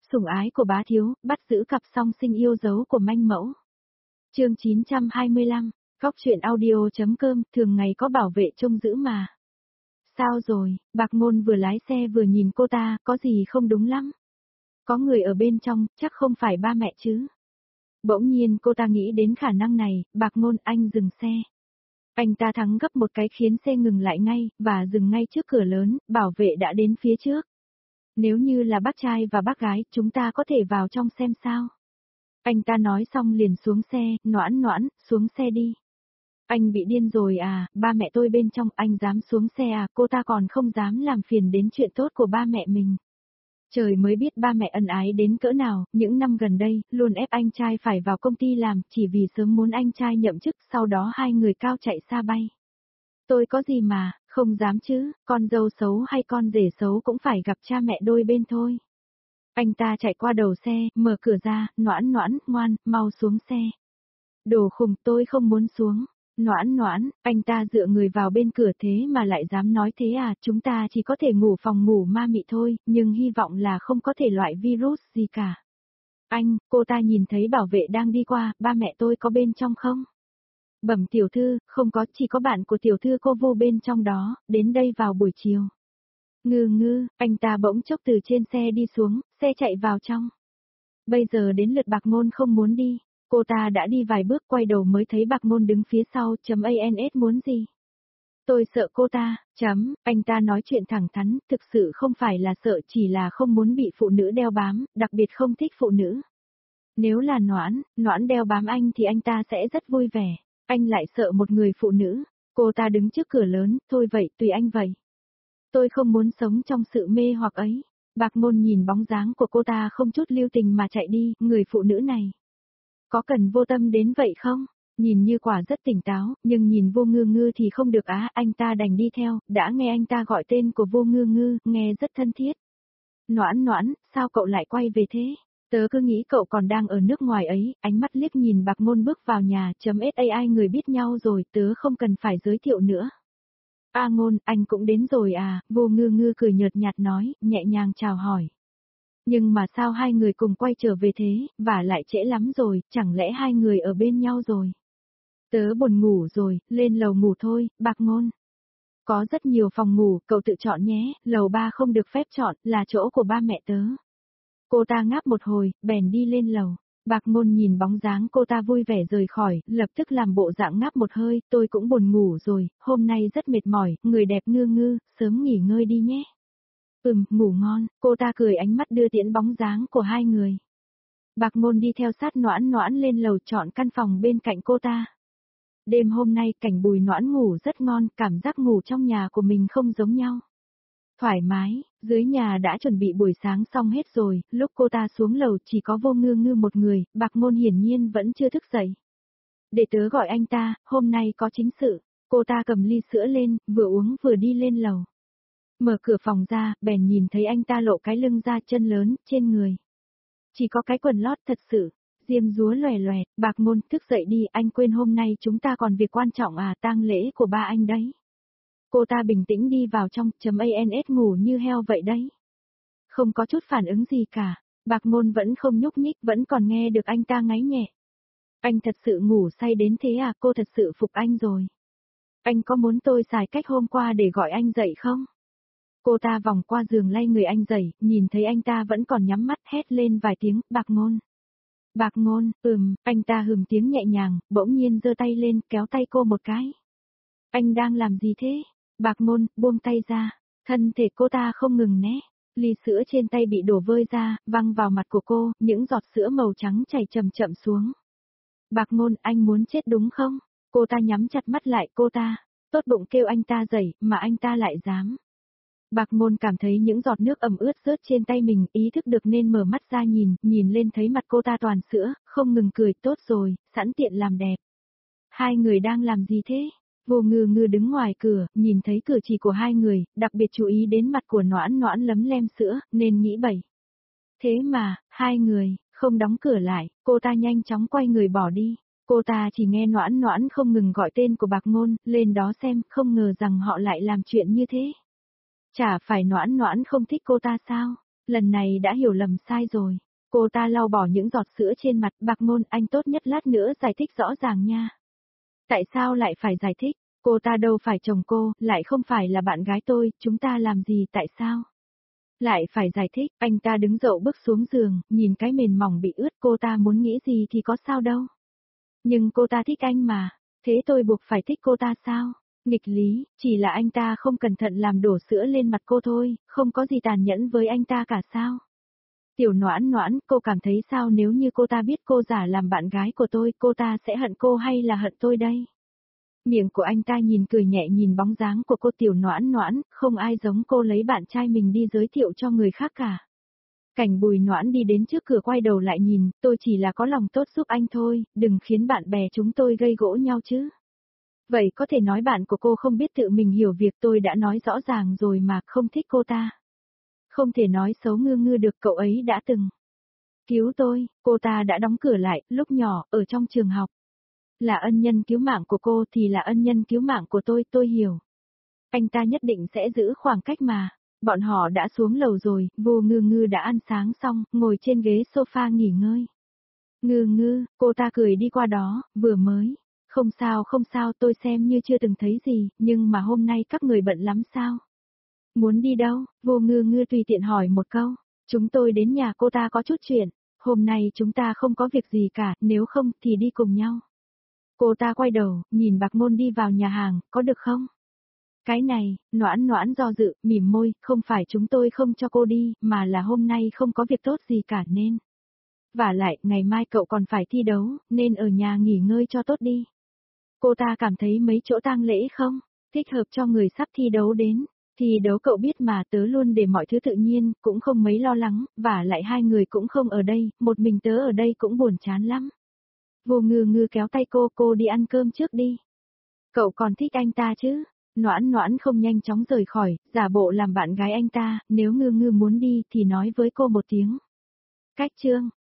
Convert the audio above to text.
Sủng ái của bá thiếu, bắt giữ cặp song sinh yêu dấu của manh mẫu. Chương 925, Góc truyện audio.com, thường ngày có bảo vệ trông giữ mà. Sao rồi, Bạc Ngôn vừa lái xe vừa nhìn cô ta, có gì không đúng lắm? Có người ở bên trong, chắc không phải ba mẹ chứ? Bỗng nhiên cô ta nghĩ đến khả năng này, Bạc Ngôn, anh dừng xe. Anh ta thắng gấp một cái khiến xe ngừng lại ngay, và dừng ngay trước cửa lớn, bảo vệ đã đến phía trước. Nếu như là bác trai và bác gái, chúng ta có thể vào trong xem sao. Anh ta nói xong liền xuống xe, Noãn Noãn, xuống xe đi. Anh bị điên rồi à, ba mẹ tôi bên trong, anh dám xuống xe à, cô ta còn không dám làm phiền đến chuyện tốt của ba mẹ mình. Trời mới biết ba mẹ ân ái đến cỡ nào, những năm gần đây, luôn ép anh trai phải vào công ty làm, chỉ vì sớm muốn anh trai nhậm chức, sau đó hai người cao chạy xa bay. Tôi có gì mà, không dám chứ, con dâu xấu hay con rể xấu cũng phải gặp cha mẹ đôi bên thôi. Anh ta chạy qua đầu xe, mở cửa ra, Noãn Noãn, ngoan, mau xuống xe. Đồ khùng, tôi không muốn xuống. Noãn Noãn, anh ta dựa người vào bên cửa thế mà lại dám nói thế à, chúng ta chỉ có thể ngủ phòng ngủ ma mị thôi, nhưng hy vọng là không có thể loại virus gì cả. Anh, cô ta nhìn thấy bảo vệ đang đi qua, ba mẹ tôi có bên trong không? Bẩm tiểu thư, không có, chỉ có bạn của tiểu thư cô Vô bên trong đó, đến đây vào buổi chiều. Ngư ngư, anh ta bỗng chốc từ trên xe đi xuống, xe chạy vào trong. Bây giờ đến lượt Bạc Ngôn không muốn đi, cô ta đã đi vài bước quay đầu mới thấy Bạc Ngôn đứng phía sau, ans muốn gì? Tôi sợ cô ta, anh ta nói chuyện thẳng thắn, thực sự không phải là sợ, chỉ là không muốn bị phụ nữ đeo bám, đặc biệt không thích phụ nữ. Nếu là Noãn đeo bám anh thì anh ta sẽ rất vui vẻ, anh lại sợ một người phụ nữ. Cô ta đứng trước cửa lớn, thôi vậy, tùy anh vậy. Tôi không muốn sống trong sự mê hoặc ấy. Bạc Ngôn nhìn bóng dáng của cô ta không chút lưu tình mà chạy đi, người phụ nữ này. Có cần vô tâm đến vậy không? Nhìn như quả rất tỉnh táo, nhưng nhìn Vô Ngư Ngư thì không được á, anh ta đành đi theo, đã nghe anh ta gọi tên của Vô Ngư Ngư, nghe rất thân thiết. Noãn Noãn, sao cậu lại quay về thế? Tớ cứ nghĩ cậu còn đang ở nước ngoài ấy, ánh mắt liếc nhìn Bạc Ngôn bước vào nhà, .sai người biết nhau rồi, tớ không cần phải giới thiệu nữa. A Ngôn, anh cũng đến rồi à, Vô Ngư Ngư cười nhợt nhạt nói, nhẹ nhàng chào hỏi. Nhưng mà sao hai người cùng quay trở về thế, và lại trễ lắm rồi, chẳng lẽ hai người ở bên nhau rồi? Tớ buồn ngủ rồi, lên lầu ngủ thôi, Bạc Ngôn. Có rất nhiều phòng ngủ, cậu tự chọn nhé, lầu 3 không được phép chọn, là chỗ của ba mẹ tớ. Cô ta ngáp một hồi, bèn đi lên lầu. Bạc Ngôn nhìn bóng dáng cô ta vui vẻ rời khỏi, lập tức làm bộ dạng ngáp một hơi, tôi cũng buồn ngủ rồi, hôm nay rất mệt mỏi, người đẹp Ngư Ngư, sớm nghỉ ngơi đi nhé. Ngủ ngon, cô ta cười ánh mắt đưa tiễn bóng dáng của hai người. Bạc Ngôn đi theo sát Noãn Noãn lên lầu chọn căn phòng bên cạnh cô ta. Đêm hôm nay cảnh Bùi Noãn ngủ rất ngon, cảm giác ngủ trong nhà của mình không giống nhau. Thoải mái, dưới nhà đã chuẩn bị buổi sáng xong hết rồi, lúc cô ta xuống lầu chỉ có Vô Ngư Ngư một người, Bạc Ngôn hiển nhiên vẫn chưa thức dậy. Để tớ gọi anh ta, hôm nay có chính sự, cô ta cầm ly sữa lên, vừa uống vừa đi lên lầu. Mở cửa phòng ra, bèn nhìn thấy anh ta lộ cái lưng ra chân lớn, trên người. Chỉ có cái quần lót thật sự, diêm dúa lòe lòe, Bạc Ngôn thức dậy đi, anh quên hôm nay chúng ta còn việc quan trọng à, tang lễ của ba anh đấy. Cô ta bình tĩnh đi vào trong, ans ngủ như heo vậy đấy. Không có chút phản ứng gì cả, Bạc Ngôn vẫn không nhúc nhích, vẫn còn nghe được anh ta ngáy nhẹ. Anh thật sự ngủ say đến thế à, cô thật sự phục anh rồi. Anh có muốn tôi xài cách hôm qua để gọi anh dậy không? Cô ta vòng qua giường lay người anh dậy, nhìn thấy anh ta vẫn còn nhắm mắt hét lên vài tiếng, Bạc Ngôn. Bạc Ngôn, anh ta hừm tiếng nhẹ nhàng, bỗng nhiên giơ tay lên, kéo tay cô một cái. Anh đang làm gì thế? Bạc Ngôn, buông tay ra, thân thể cô ta không ngừng né, ly sữa trên tay bị đổ vơi ra, văng vào mặt của cô, những giọt sữa màu trắng chảy chậm chậm xuống. Bạc Ngôn, anh muốn chết đúng không? Cô ta nhắm chặt mắt lại, cô ta, tốt bụng kêu anh ta dậy, mà anh ta lại dám. Bạc Ngôn cảm thấy những giọt nước ẩm ướt rớt trên tay mình, ý thức được nên mở mắt ra nhìn lên thấy mặt cô ta toàn sữa, không ngừng cười, tốt rồi, sẵn tiện làm đẹp. Hai người đang làm gì thế? Vô Ngư Ngư đứng ngoài cửa, nhìn thấy cử chỉ của hai người, đặc biệt chú ý đến mặt của Noãn Noãn lấm lem sữa, nên nghĩ bậy. Thế mà, hai người, không đóng cửa lại, cô ta nhanh chóng quay người bỏ đi. Cô ta chỉ nghe Noãn Noãn không ngừng gọi tên của Bạc Ngôn, lên đó xem, không ngờ rằng họ lại làm chuyện như thế. Chả phải Noãn Noãn không thích cô ta sao? Lần này đã hiểu lầm sai rồi. Cô ta lau bỏ những giọt sữa trên mặt. Bạc Ngôn, anh tốt nhất lát nữa giải thích rõ ràng nha. Tại sao lại phải giải thích? Cô ta đâu phải chồng cô, lại không phải là bạn gái tôi, chúng ta làm gì tại sao? Lại phải giải thích, anh ta đứng dậy bước xuống giường, nhìn cái mền mỏng bị ướt, cô ta muốn nghĩ gì thì có sao đâu. Nhưng cô ta thích anh mà, thế tôi buộc phải thích cô ta sao? Nghịch lý, chỉ là anh ta không cẩn thận làm đổ sữa lên mặt cô thôi, không có gì tàn nhẫn với anh ta cả sao? Tiểu Noãn Noãn, cô cảm thấy sao nếu như cô ta biết cô giả làm bạn gái của tôi, cô ta sẽ hận cô hay là hận tôi đây? Miệng của anh ta nhìn cười nhẹ nhìn bóng dáng của cô Tiểu Noãn Noãn, không ai giống cô lấy bạn trai mình đi giới thiệu cho người khác cả. Cảnh Bùi Noãn đi đến trước cửa quay đầu lại nhìn, tôi chỉ là có lòng tốt giúp anh thôi, đừng khiến bạn bè chúng tôi gây gỗ nhau chứ. Vậy có thể nói bạn của cô không biết tự mình hiểu việc tôi đã nói rõ ràng rồi mà không thích cô ta. Không thể nói xấu Ngư Ngư được, cậu ấy đã từng cứu tôi, cô ta đã đóng cửa lại, lúc nhỏ, ở trong trường học. Là ân nhân cứu mạng của cô thì là ân nhân cứu mạng của tôi hiểu. Anh ta nhất định sẽ giữ khoảng cách mà. Bọn họ đã xuống lầu rồi, Vô Ngư Ngư đã ăn sáng xong, ngồi trên ghế sofa nghỉ ngơi. Ngư Ngư, cô ta cười đi qua đó, vừa mới. Không sao, tôi xem như chưa từng thấy gì, nhưng mà hôm nay các người bận lắm sao? Muốn đi đâu? Vô Ngư Ngư tùy tiện hỏi một câu. Chúng tôi đến nhà cô ta có chút chuyện. Hôm nay chúng ta không có việc gì cả, nếu không thì đi cùng nhau. Cô ta quay đầu, nhìn Bạc Ngôn đi vào nhà hàng, có được không? Cái này, Noãn Noãn do dự, mỉm môi, không phải chúng tôi không cho cô đi, mà là hôm nay không có việc tốt gì cả nên. Vả lại, ngày mai cậu còn phải thi đấu, nên ở nhà nghỉ ngơi cho tốt đi. Cô ta cảm thấy mấy chỗ tang lễ không? Thích hợp cho người sắp thi đấu đến. Thi đấu cậu biết mà, tớ luôn để mọi thứ tự nhiên, cũng không mấy lo lắng, vả lại hai người cũng không ở đây, một mình tớ ở đây cũng buồn chán lắm. Vô Ngư Ngư kéo tay cô đi ăn cơm trước đi. Cậu còn thích anh ta chứ? Noãn Noãn không nhanh chóng rời khỏi, giả bộ làm bạn gái anh ta, nếu Ngư Ngư muốn đi thì nói với cô một tiếng. Cách chương